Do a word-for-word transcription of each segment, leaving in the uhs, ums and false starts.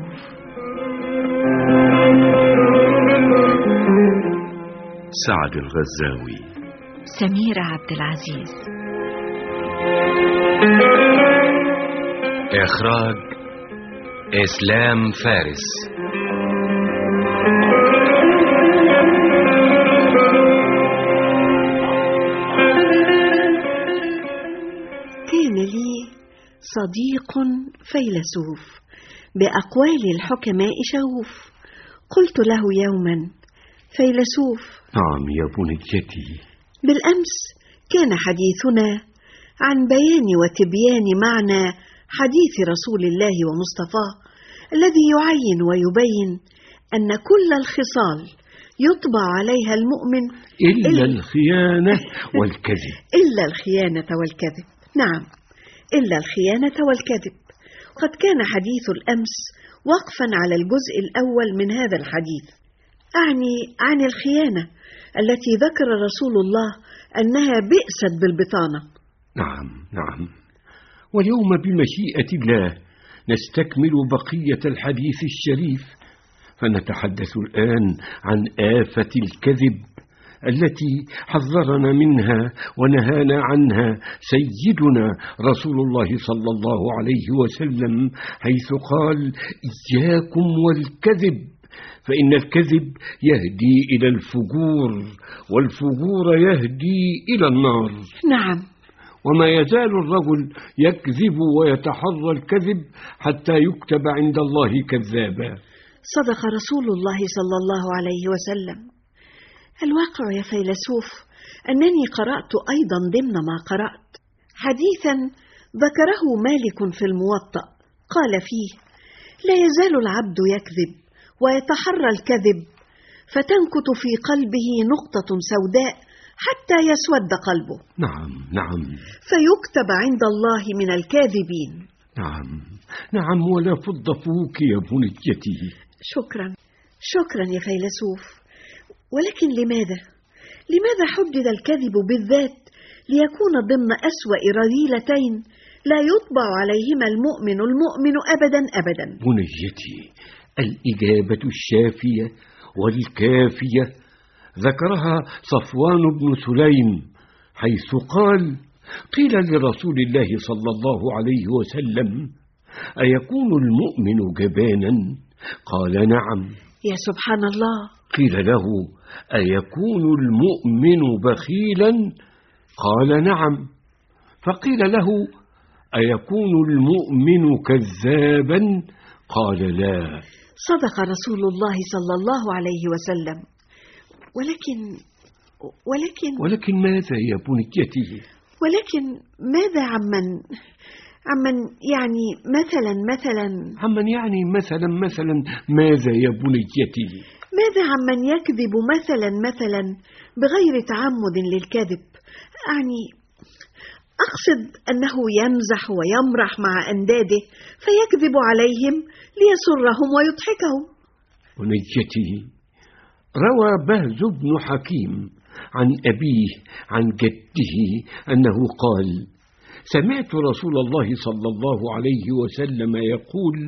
سعد الغزاوي. سميرة عبد العزيز. إخراج إسلام فارس. كان لي صديق فيلسوف بأقوال الحكماء شغوف. قلت له يوما: فيلسوف. نعم يا بنيتي. بالأمس كان حديثنا عن بيان وتبيان معنى حديث رسول الله ومصطفاه الذي يعين ويبين أن كل الخصال يطبع عليها المؤمن إلا, إلا الخيانة والكذب. إلا الخيانة والكذب. نعم، إلا الخيانة والكذب. قد كان حديث الأمس وقفا على الجزء الأول من هذا الحديث، أعني عن الخيانة التي ذكر رسول الله أنها بئست بالبطانة. نعم نعم، واليوم بمشيئة الله نستكمل بقية الحديث الشريف، فنتحدث الآن عن آفة الكذب التي حذرنا منها ونهانا عنها سيدنا رسول الله صلى الله عليه وسلم، حيث قال: إياكم والكذب، فإن الكذب يهدي إلى الفجور، والفجور يهدي إلى النار. نعم. وما يزال الرجل يكذب ويتحرى الكذب حتى يكتب عند الله كذابا. صدق رسول الله صلى الله عليه وسلم. الواقع يا فيلسوف أنني قرأت أيضا ضمن ما قرأت حديثا ذكره مالك في الموطأ، قال فيه: لا يزال العبد يكذب ويتحرى الكذب فتنكت في قلبه نقطة سوداء حتى يسود قلبه. نعم نعم. فيكتب عند الله من الكاذبين. نعم نعم، ولا فض فوك يا بنيتي. شكرا شكرا يا فيلسوف. ولكن لماذا لماذا حدد الكذب بالذات ليكون ضمن أسوأ رذيلتين لا يطبع عليهما المؤمن المؤمن أبدا أبدا؟ بنيتي، الإجابة الشافية والكافية ذكرها صفوان بن سليم، حيث قال: قيل لرسول الله صلى الله عليه وسلم: أيكون المؤمن جبانا؟ قال: نعم. يا سبحان الله. قيل له: أيكون المؤمن بخيلا؟ قال: نعم. فقيل له: أيكون المؤمن كذابا؟ قال: لا. صدق رسول الله صلى الله عليه وسلم. ولكن ولكن ولكن ماذا يا بنيتي؟ ولكن ماذا عمن عمن يعني مثلا مثلا عمن يعني مثلا مثلا ماذا يا بنيتي؟ ماذا عمن يكذب مثلا مثلا بغير تعمد للكذب؟ يعني أقصد أنه يمزح ويمرح مع أنداده فيكذب عليهم ليسرهم ويضحكهم. بنيتي، روى بهز بن حكيم عن أبيه عن جده أنه قال: سمعت رسول الله صلى الله عليه وسلم يقول: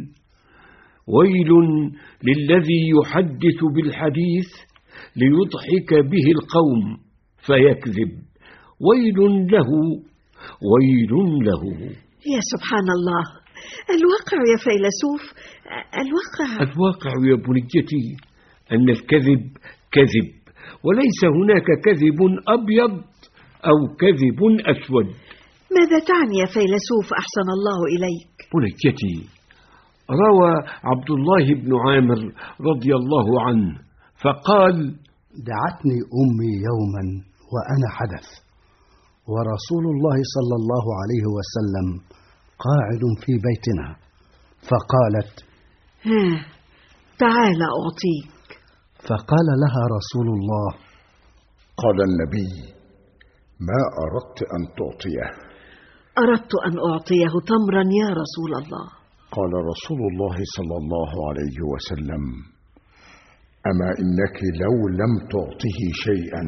ويل للذي يحدث بالحديث ليضحك به القوم فيكذب، ويل له ويل له. يا سبحان الله. الواقع يا فيلسوف، الواقع الواقع يا بنيتي أن الكذب كذب، وليس هناك كذب أبيض أو كذب أسود. ماذا تعني يا فيلسوف أحسن الله إليك؟ بنيتي، روى عبد الله بن عامر رضي الله عنه فقال: دعتني أمي يوما وأنا حدث، ورسول الله صلى الله عليه وسلم قاعد في بيتنا، فقالت: ها تعال أعطيك. فقال لها رسول الله: قال النبي: ما أردت أن تعطيه؟ أردت أن أعطيه تمرا يا رسول الله. قال رسول الله صلى الله عليه وسلم: أما إنك لو لم تعطه شيئا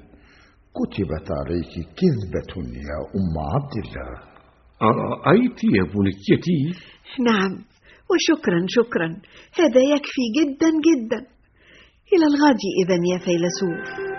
كتبت عليك كذبة يا أم عبد الله. أرأيت يا بنيتي؟ نعم، وشكرا شكرا، هذا يكفي جدا جدا. إلى الغد إذن يا فيلسوف.